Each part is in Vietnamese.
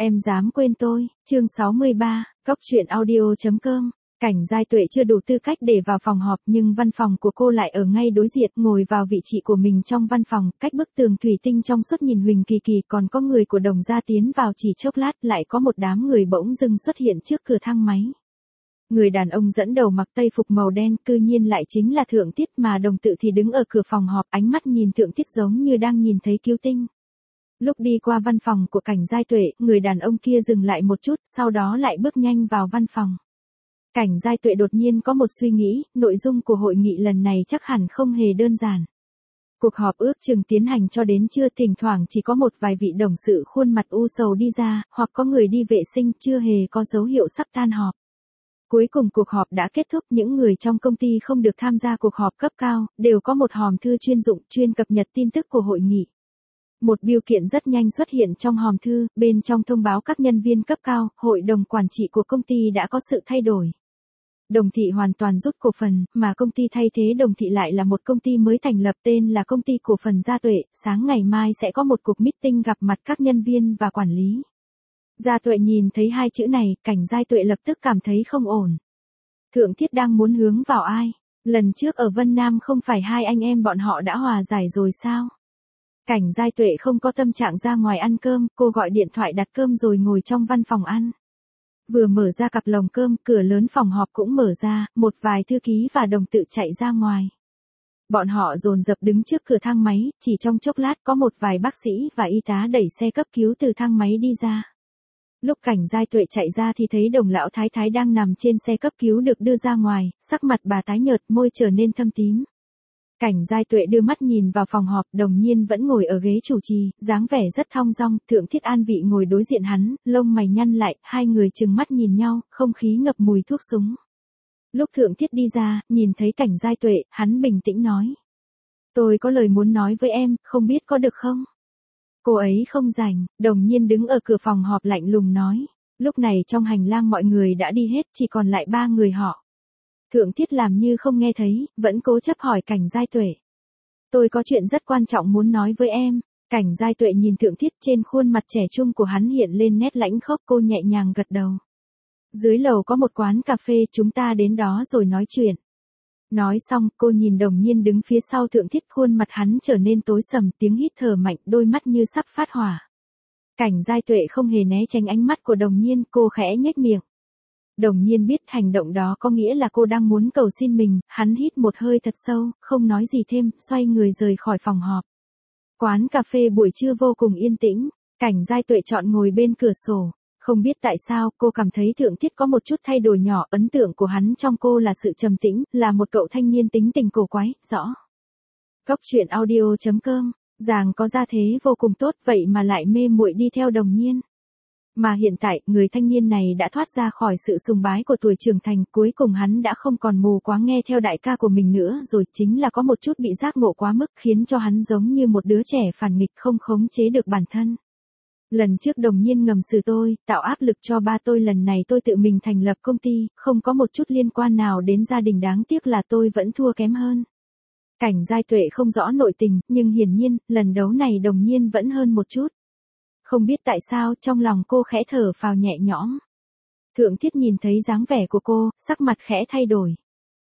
Em dám quên tôi, chương 63, Cóc truyện audio.com. Cảnh Giai Tuệ chưa đủ tư cách để vào phòng họp nhưng văn phòng của cô lại ở ngay đối diện, ngồi vào vị trí của mình trong văn phòng, cách bức tường thủy tinh trong suốt nhìn Huỳnh Kỳ Kỳ, còn có người của Đồng gia tiến vào chỉ chốc lát, lại có một đám người bỗng dưng xuất hiện trước cửa thang máy. Người đàn ông dẫn đầu mặc tây phục màu đen, cư nhiên lại chính là Thượng Tiết, mà Đồng Tự thì đứng ở cửa phòng họp, ánh mắt nhìn Thượng Tiết giống như đang nhìn thấy cứu tinh. Lúc đi qua văn phòng của Cảnh Giai Tuệ, người đàn ông kia dừng lại một chút, sau đó lại bước nhanh vào văn phòng. Cảnh Giai Tuệ đột nhiên có một suy nghĩ, nội dung của hội nghị lần này chắc hẳn không hề đơn giản. Cuộc họp ước chừng tiến hành cho đến trưa, thỉnh thoảng chỉ có một vài vị đồng sự khuôn mặt u sầu đi ra, hoặc có người đi vệ sinh, chưa hề có dấu hiệu sắp tan họp. Cuối cùng cuộc họp đã kết thúc, những người trong công ty không được tham gia cuộc họp cấp cao, đều có một hòm thư chuyên dụng, chuyên cập nhật tin tức của hội nghị. Một bưu kiện rất nhanh xuất hiện trong hòm thư, bên trong thông báo các nhân viên cấp cao, hội đồng quản trị của công ty đã có sự thay đổi. Đồng Thị hoàn toàn rút cổ phần, mà công ty thay thế Đồng Thị lại là một công ty mới thành lập tên là Công ty Cổ phần Gia Tuệ, sáng ngày mai sẽ có một cuộc meeting gặp mặt các nhân viên và quản lý. Gia Tuệ nhìn thấy hai chữ này, Cảnh Giai Tuệ lập tức cảm thấy không ổn. Thượng Tiết đang muốn hướng vào ai? Lần trước ở Vân Nam không phải hai anh em bọn họ đã hòa giải rồi sao? Cảnh Giai Tuệ không có tâm trạng ra ngoài ăn cơm, cô gọi điện thoại đặt cơm rồi ngồi trong văn phòng ăn. Vừa mở ra cặp lồng cơm, cửa lớn phòng họp cũng mở ra, một vài thư ký và Đồng Tự chạy ra ngoài. Bọn họ dồn dập đứng trước cửa thang máy, chỉ trong chốc lát có một vài bác sĩ và y tá đẩy xe cấp cứu từ thang máy đi ra. Lúc Cảnh Giai Tuệ chạy ra thì thấy Đồng lão thái thái đang nằm trên xe cấp cứu được đưa ra ngoài, sắc mặt bà tái nhợt, môi trở nên thâm tím. Cảnh Giai Tuệ đưa mắt nhìn vào phòng họp, Đồng Nhiên vẫn ngồi ở ghế chủ trì, dáng vẻ rất thong dong, Thượng Tiết an vị ngồi đối diện hắn, lông mày nhăn lại, hai người trừng mắt nhìn nhau, không khí ngập mùi thuốc súng. Lúc Thượng Tiết đi ra, nhìn thấy Cảnh Giai Tuệ, hắn bình tĩnh nói. Tôi có lời muốn nói với em, không biết có được không? Cô ấy không rảnh, Đồng Nhiên đứng ở cửa phòng họp lạnh lùng nói. Lúc này trong hành lang mọi người đã đi hết, chỉ còn lại ba người họ. Thượng Tiết làm như không nghe thấy, vẫn cố chấp hỏi Cảnh Giai Tuệ. Tôi có chuyện rất quan trọng muốn nói với em. Cảnh Giai Tuệ nhìn Thượng Tiết, trên khuôn mặt trẻ trung của hắn hiện lên nét lãnh khốc, cô nhẹ nhàng gật đầu. Dưới lầu có một quán cà phê, chúng ta đến đó rồi nói chuyện. Nói xong, cô nhìn Đồng Nhiên đứng phía sau Thượng Tiết, khuôn mặt hắn trở nên tối sầm, tiếng hít thở mạnh, đôi mắt như sắp phát hỏa. Cảnh Giai Tuệ không hề né tránh ánh mắt của Đồng Nhiên, cô khẽ nhếch miệng. Đồng Nhiên biết hành động đó có nghĩa là cô đang muốn cầu xin mình, hắn hít một hơi thật sâu, không nói gì thêm, xoay người rời khỏi phòng họp. Quán cà phê buổi trưa vô cùng yên tĩnh, Cảnh Giai Tuệ chọn ngồi bên cửa sổ. Không biết tại sao, cô cảm thấy Thượng Tiết có một chút thay đổi nhỏ, ấn tượng của hắn trong cô là sự trầm tĩnh, là một cậu thanh niên tính tình cổ quái, rõ. Cóc truyện audio.com, Giàng có gia thế vô cùng tốt vậy mà lại mê muội đi theo Đồng Nhiên. Mà hiện tại, người thanh niên này đã thoát ra khỏi sự sùng bái của tuổi trưởng thành, cuối cùng hắn đã không còn mù quáng nghe theo đại ca của mình nữa rồi, chính là có một chút bị giác ngộ quá mức, khiến cho hắn giống như một đứa trẻ phản nghịch không khống chế được bản thân. Lần trước Đồng Nhiên ngầm xử tôi, tạo áp lực cho ba tôi, lần này tôi tự mình thành lập công ty, không có một chút liên quan nào đến gia đình, đáng tiếc là tôi vẫn thua kém hơn. Cảnh Giai Tuệ không rõ nội tình, nhưng hiển nhiên, lần đấu này Đồng Nhiên vẫn hơn một chút. Không biết tại sao, trong lòng cô khẽ thở phào nhẹ nhõm. Thượng Tiết nhìn thấy dáng vẻ của cô, sắc mặt khẽ thay đổi.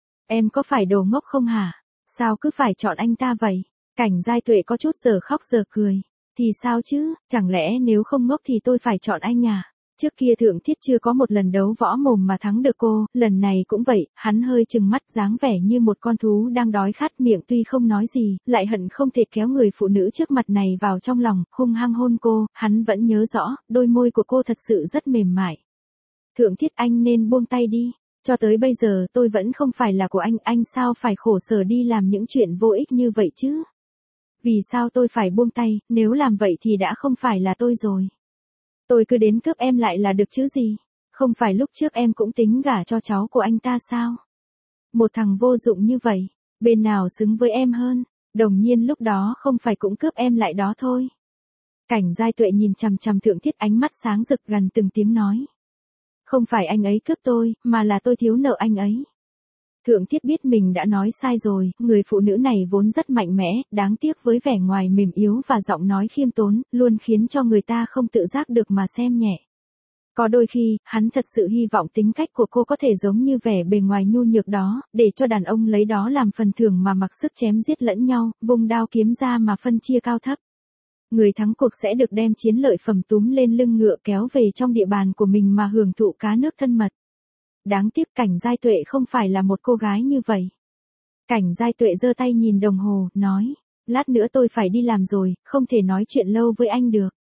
Em có phải đồ ngốc không hả? Sao cứ phải chọn anh ta vậy? Cảnh Giai Tuệ có chút giờ khóc giờ cười. Thì sao chứ, chẳng lẽ nếu không ngốc thì tôi phải chọn anh à? Trước kia Thượng Tiết chưa có một lần đấu võ mồm mà thắng được cô, lần này cũng vậy, hắn hơi trừng mắt, dáng vẻ như một con thú đang đói khát, miệng tuy không nói gì, lại hận không thể kéo người phụ nữ trước mặt này vào trong lòng, hung hăng hôn cô, hắn vẫn nhớ rõ, đôi môi của cô thật sự rất mềm mại. Thượng Tiết, anh nên buông tay đi, cho tới bây giờ tôi vẫn không phải là của anh sao phải khổ sở đi làm những chuyện vô ích như vậy chứ? Vì sao tôi phải buông tay, nếu làm vậy thì đã không phải là tôi rồi. Tôi cứ đến cướp em lại là được chứ gì? Không phải lúc trước em cũng tính gả cho cháu của anh ta sao? Một thằng vô dụng như vậy, bên nào xứng với em hơn? Đồng Nhiên lúc đó không phải cũng cướp em lại đó thôi. Cảnh Giai Tuệ nhìn chằm chằm Thượng Tiết, ánh mắt sáng rực, gần từng tiếng nói. Không phải anh ấy cướp tôi, mà là tôi thiếu nợ anh ấy. Thượng Tiết biết mình đã nói sai rồi, người phụ nữ này vốn rất mạnh mẽ, đáng tiếc với vẻ ngoài mềm yếu và giọng nói khiêm tốn, luôn khiến cho người ta không tự giác được mà xem nhẹ. Có đôi khi, hắn thật sự hy vọng tính cách của cô có thể giống như vẻ bề ngoài nhu nhược đó, để cho đàn ông lấy đó làm phần thưởng mà mặc sức chém giết lẫn nhau, vung đao kiếm ra mà phân chia cao thấp. Người thắng cuộc sẽ được đem chiến lợi phẩm túm lên lưng ngựa kéo về trong địa bàn của mình mà hưởng thụ cá nước thân mật. Đáng tiếc Cảnh Giai Tuệ không phải là một cô gái như vậy. Cảnh Giai Tuệ giơ tay nhìn đồng hồ, nói, lát nữa tôi phải đi làm rồi, không thể nói chuyện lâu với anh được.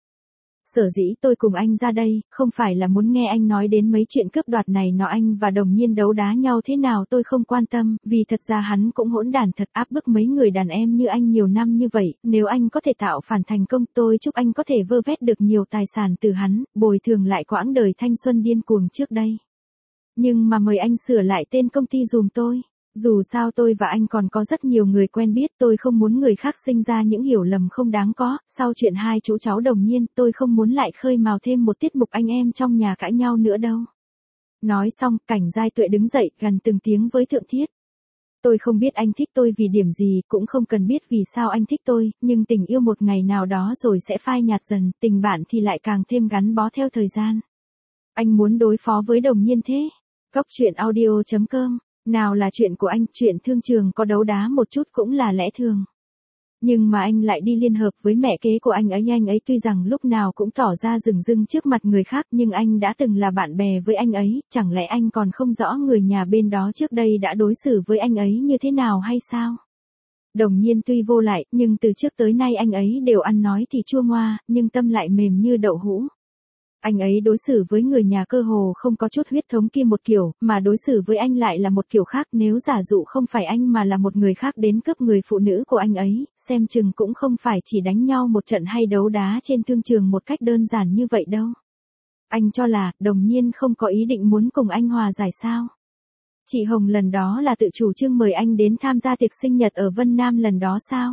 Sở dĩ tôi cùng anh ra đây, không phải là muốn nghe anh nói đến mấy chuyện cướp đoạt này nọ, anh và Đồng Nhiên đấu đá nhau thế nào tôi không quan tâm, vì thật ra hắn cũng hỗn đản thật, áp bức mấy người đàn em như anh nhiều năm như vậy, nếu anh có thể tạo phản thành công tôi chúc anh có thể vơ vét được nhiều tài sản từ hắn, bồi thường lại quãng đời thanh xuân điên cuồng trước đây. Nhưng mà mời anh sửa lại tên công ty dùm tôi. Dù sao tôi và anh còn có rất nhiều người quen biết, tôi không muốn người khác sinh ra những hiểu lầm không đáng có, sau chuyện hai chú cháu Đồng Nhiên tôi không muốn lại khơi mào thêm một tiết mục anh em trong nhà cãi nhau nữa đâu. Nói xong, Cảnh Giai Tuệ đứng dậy, gần từng tiếng với Thượng Thiết. Tôi không biết anh thích tôi vì điểm gì, cũng không cần biết vì sao anh thích tôi, nhưng tình yêu một ngày nào đó rồi sẽ phai nhạt dần, tình bạn thì lại càng thêm gắn bó theo thời gian. Anh muốn đối phó với Đồng Nhiên thế? Cóc truyện audio.com. Nào là chuyện của anh, chuyện thương trường có đấu đá một chút cũng là lẽ thường. Nhưng mà anh lại đi liên hợp với mẹ kế của anh ấy tuy rằng lúc nào cũng tỏ ra rừng rưng trước mặt người khác nhưng anh đã từng là bạn bè với anh ấy, chẳng lẽ anh còn không rõ người nhà bên đó trước đây đã đối xử với anh ấy như thế nào hay sao? Đồng Nhiên tuy vô lại, nhưng từ trước tới nay anh ấy đều ăn nói thì chua ngoa, nhưng tâm lại mềm như đậu hũ. Anh ấy đối xử với người nhà cơ hồ không có chút huyết thống kia một kiểu, mà đối xử với anh lại là một kiểu khác, nếu giả dụ không phải anh mà là một người khác đến cướp người phụ nữ của anh ấy, xem chừng cũng không phải chỉ đánh nhau một trận hay đấu đá trên thương trường một cách đơn giản như vậy đâu. Anh cho là, Đồng Nhiên không có ý định muốn cùng anh hòa giải sao? Chị Hồng lần đó là tự chủ trương mời anh đến tham gia tiệc sinh nhật ở Vân Nam lần đó sao?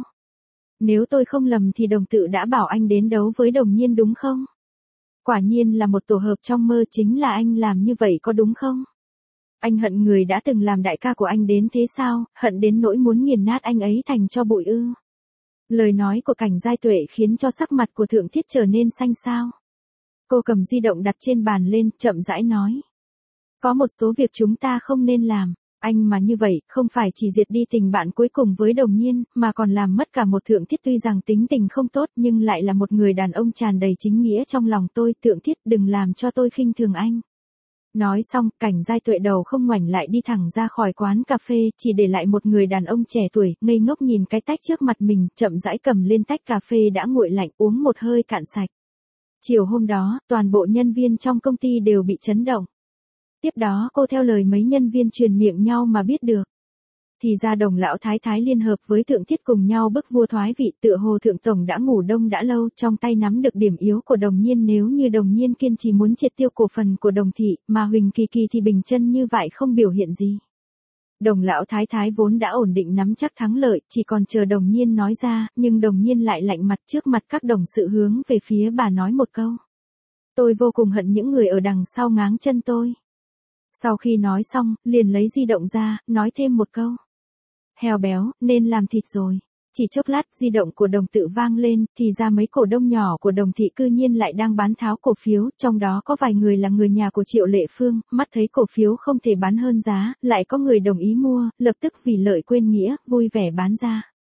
Nếu tôi không lầm thì Đồng Tự đã bảo anh đến đấu với Đồng Nhiên đúng không? Quả nhiên là một tổ hợp trong mơ, chính là anh làm như vậy có đúng không? Anh hận người đã từng làm đại ca của anh đến thế sao, hận đến nỗi muốn nghiền nát anh ấy thành tro bụi ư? Lời nói của Cảnh Giai Tuệ khiến cho sắc mặt của Thượng Thiết trở nên xanh xao. Cô cầm di động đặt trên bàn lên, chậm rãi nói. Có một số việc chúng ta không nên làm. Anh mà như vậy, không phải chỉ diệt đi tình bạn cuối cùng với Đồng Nhiên, mà còn làm mất cả một Thượng Thiết tuy rằng tính tình không tốt nhưng lại là một người đàn ông tràn đầy chính nghĩa trong lòng tôi. Thượng Thiết đừng làm cho tôi khinh thường anh. Nói xong, Cảnh Giai Tuệ đầu không ngoảnh lại đi thẳng ra khỏi quán cà phê, chỉ để lại một người đàn ông trẻ tuổi, ngây ngốc nhìn cái tách trước mặt mình, chậm rãi cầm lên tách cà phê đã nguội lạnh uống một hơi cạn sạch. Chiều hôm đó, toàn bộ nhân viên trong công ty đều bị chấn động. Tiếp đó cô theo lời mấy nhân viên truyền miệng nhau mà biết được. Thì ra Đồng lão thái thái liên hợp với Thượng Thiết cùng nhau bức vua thoái vị, tựa hồ Thượng Tổng đã ngủ đông đã lâu, trong tay nắm được điểm yếu của Đồng Nhiên, nếu như Đồng Nhiên kiên trì muốn triệt tiêu cổ phần của Đồng thị, mà Huỳnh Kỳ Kỳ thì bình chân như vậy không biểu hiện gì. Đồng lão thái thái vốn đã ổn định nắm chắc thắng lợi, chỉ còn chờ Đồng Nhiên nói ra, nhưng Đồng Nhiên lại lạnh mặt trước mặt các đồng sự hướng về phía bà nói một câu. Tôi vô cùng hận những người ở đằng sau ngáng chân tôi. Sau khi nói xong, liền lấy di động ra, nói thêm một câu. Heo béo, nên làm thịt rồi. Chỉ chốc lát, di động của Đồng Tự vang lên, thì ra mấy cổ đông nhỏ của Đồng thị cư nhiên lại đang bán tháo cổ phiếu, trong đó có vài người là người nhà của Triệu Lệ Phương, mắt thấy cổ phiếu không thể bán hơn giá, lại có người đồng ý mua, lập tức vì lợi quên nghĩa, vui vẻ bán ra.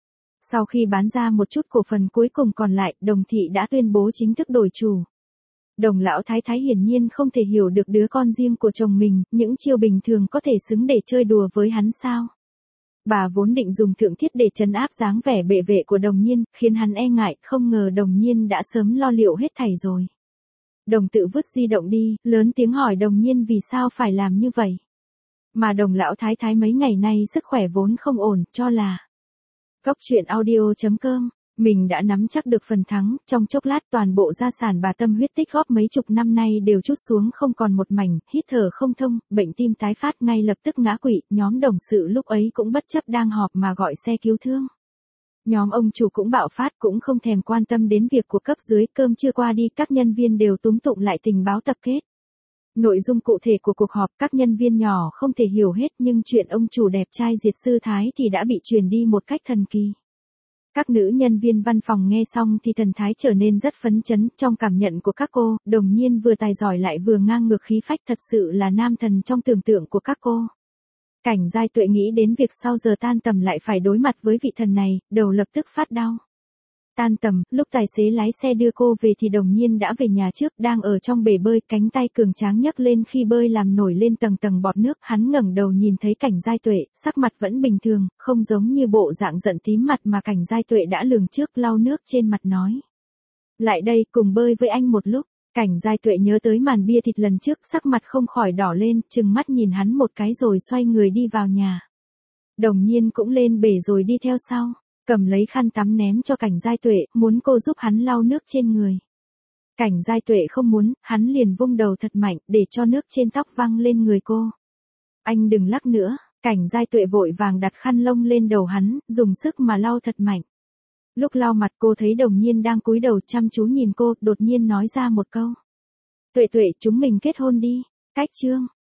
Sau khi bán ra một chút cổ phần cuối cùng còn lại, Đồng thị đã tuyên bố chính thức đổi chủ. Đồng lão thái thái hiển nhiên không thể hiểu được đứa con riêng của chồng mình, những chiêu bình thường có thể xứng để chơi đùa với hắn sao. Bà vốn định dùng Thượng Thiết để trấn áp dáng vẻ bệ vệ của Đồng Nhiên, khiến hắn e ngại, không ngờ Đồng Nhiên đã sớm lo liệu hết thảy rồi. Đồng Tự vứt di động đi, lớn tiếng hỏi Đồng Nhiên vì sao phải làm như vậy. Mà Đồng lão thái thái mấy ngày nay sức khỏe vốn không ổn, cho là Cóc truyện audio.com. Mình đã nắm chắc được phần thắng, trong chốc lát toàn bộ gia sản bà tâm huyết tích góp mấy chục năm nay đều trút xuống không còn một mảnh, hít thở không thông, bệnh tim tái phát ngay lập tức ngã quỵ, nhóm đồng sự lúc ấy cũng bất chấp đang họp mà gọi xe cứu thương. Nhóm ông chủ cũng bạo phát, cũng không thèm quan tâm đến việc của cấp dưới, cơm chưa qua đi các nhân viên đều túm tụng lại tình báo tập kết. Nội dung cụ thể của cuộc họp các nhân viên nhỏ không thể hiểu hết nhưng chuyện ông chủ đẹp trai diệt sư Thái thì đã bị truyền đi một cách thần kỳ. Các nữ nhân viên văn phòng nghe xong thì thần thái trở nên rất phấn chấn, trong cảm nhận của các cô, Đồng Nhiên vừa tài giỏi lại vừa ngang ngược khí phách, thật sự là nam thần trong tưởng tượng của các cô. Cảnh Giai Tuệ nghĩ đến việc sau giờ tan tầm lại phải đối mặt với vị thần này, đầu lập tức phát đau. Tan tầm, lúc tài xế lái xe đưa cô về thì Đồng Nhiên đã về nhà trước, đang ở trong bể bơi, cánh tay cường tráng nhấc lên khi bơi làm nổi lên tầng tầng bọt nước, hắn ngẩng đầu nhìn thấy Cảnh Giai Tuệ, sắc mặt vẫn bình thường, không giống như bộ dạng giận tím mặt mà Cảnh Giai Tuệ đã lường trước, lau nước trên mặt nói. Lại đây, cùng bơi với anh một lúc. Cảnh Giai Tuệ nhớ tới màn bia thịt lần trước, sắc mặt không khỏi đỏ lên, trừng mắt nhìn hắn một cái rồi xoay người đi vào nhà. Đồng Nhiên cũng lên bể rồi đi theo sau. Cầm lấy khăn tắm ném cho Cảnh Giai Tuệ, muốn cô giúp hắn lau nước trên người. Cảnh Giai Tuệ không muốn, hắn liền vung đầu thật mạnh, để cho nước trên tóc văng lên người cô. Anh đừng lắc nữa, Cảnh Giai Tuệ vội vàng đặt khăn lông lên đầu hắn, dùng sức mà lau thật mạnh. Lúc lau mặt cô thấy Đồng Nhiên đang cúi đầu chăm chú nhìn cô, đột nhiên nói ra một câu. Tuệ Tuệ, chúng mình kết hôn đi. Cách chương